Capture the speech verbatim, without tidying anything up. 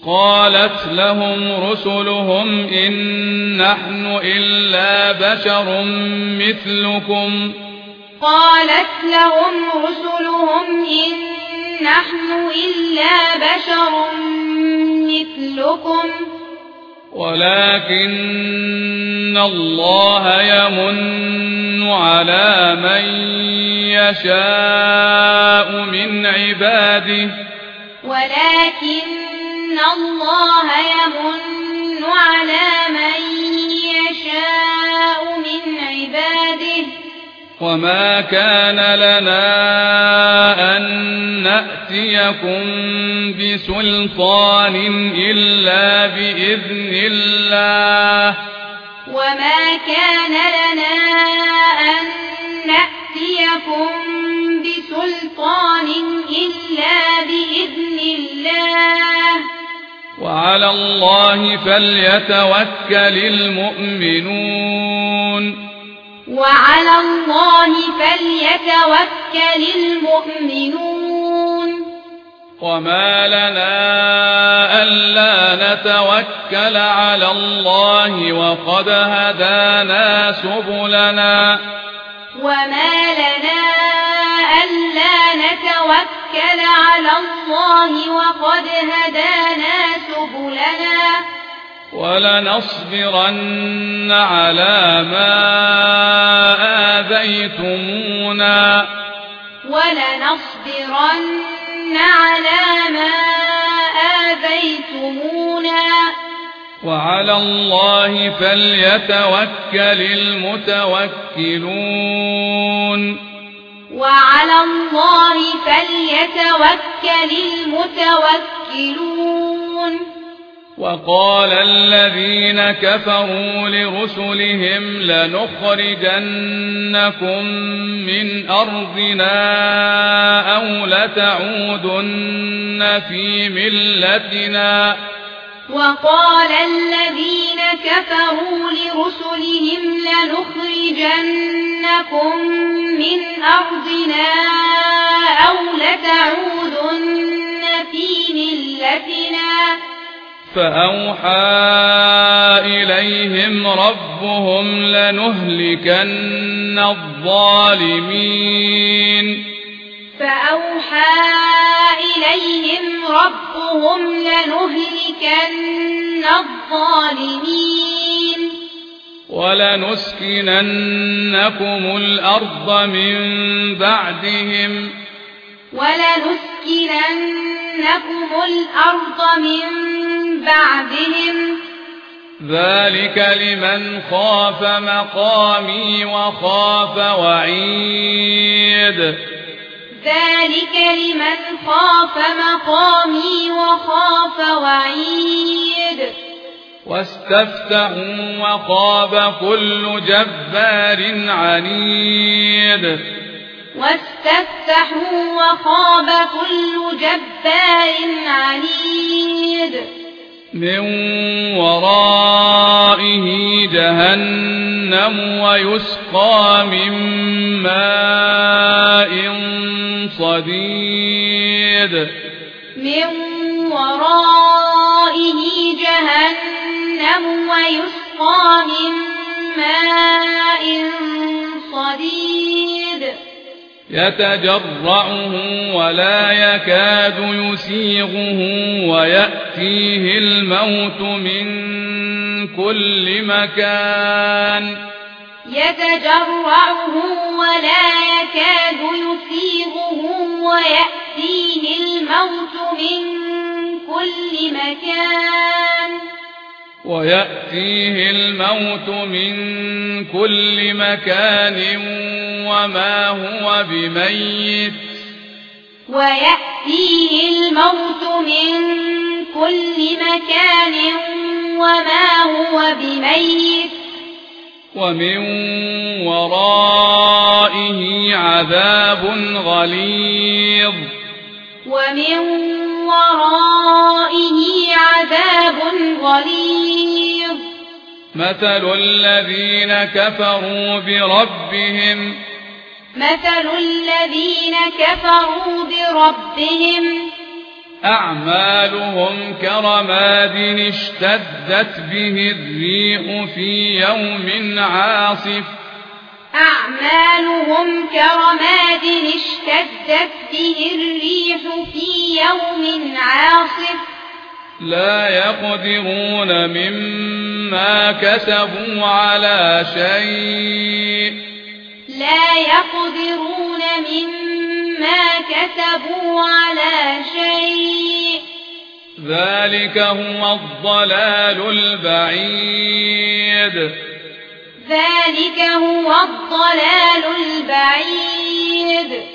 قالت لهم رسلهم إن نحن إلا بشر مثلكم قالت لهم رسلهم إن نحن إلا بشر مثلكم ولكن الله يمن على من يشاء من عباده ولكن الله يمن على من يشاء من عباده وما كان لنا أن نأتيكم بسلطان إلا بإذن الله وما كان لنا أن نأتيكم بسلطان إلا بإذن الله وعلى الله فليتوكل المؤمنون وعلى الله فليتوكل المؤمنون وما لنا ألا نتوكل على الله وقد هدانا سبلنا وما لنا ألا نتوكل على الله وقد هدانا سبلنا ولنصبرن على ما آذيتمونا ولنصبرن على ما آذيتمونا وعلى الله فليتوكل المتوكلون وعلى الله فليتوكل المتوكلون وقال الذين كفروا لرسلهم لنخرجنكم من أرضنا أو لتعودن في ملتنا وقال الذين كفروا لرسلهم لنخرجنكم من أرضنا أو لتعودن في ملتنا فأوحى إليهم ربهم لنهلكن الظالمين فأوحى إليهم ربهم لنهلكن الظالمين ولنسكننكم الأرض من بعدهم ولنسكننكم الأرض من بعدهم ذلك لمن خاف مقامي وخاف وعيد ذلك لمن خاف مقامي وخاف وعيد واستفتحوا وخاب كل جبار عنيد واستفتحوا وخاب كل جبار عنيد من ورائه جهنم ويسقى من ماء صديد من ورائه جهنم ويسقى من ماء صديد يتجرعه ولا يكاد يسيغه ويأتيه الموت من كل مكان يتجرعه ولا يكاد يسيغه ويأتيه الموت من كل مكان ويأتيه الموت من كل مكان وما هو بميت ويأتيه الموت من كل مكان وما هو بميت ومن ورائه عذاب غليظ ومن ورائه عذاب غليظ مثل الذين كفروا بربهم مثل الذين كفروا بربهم أعمالهم كرماد اشتدت به الريح في يوم عاصف أعمالهم كرماد اشتدت به الريح في يوم عاصف لا يقدرون مما كسبوا على شيء لا يقدرون مما كسبوا على شيء ذلك هو الضلال البعيد ذلك هو الضلال البعيد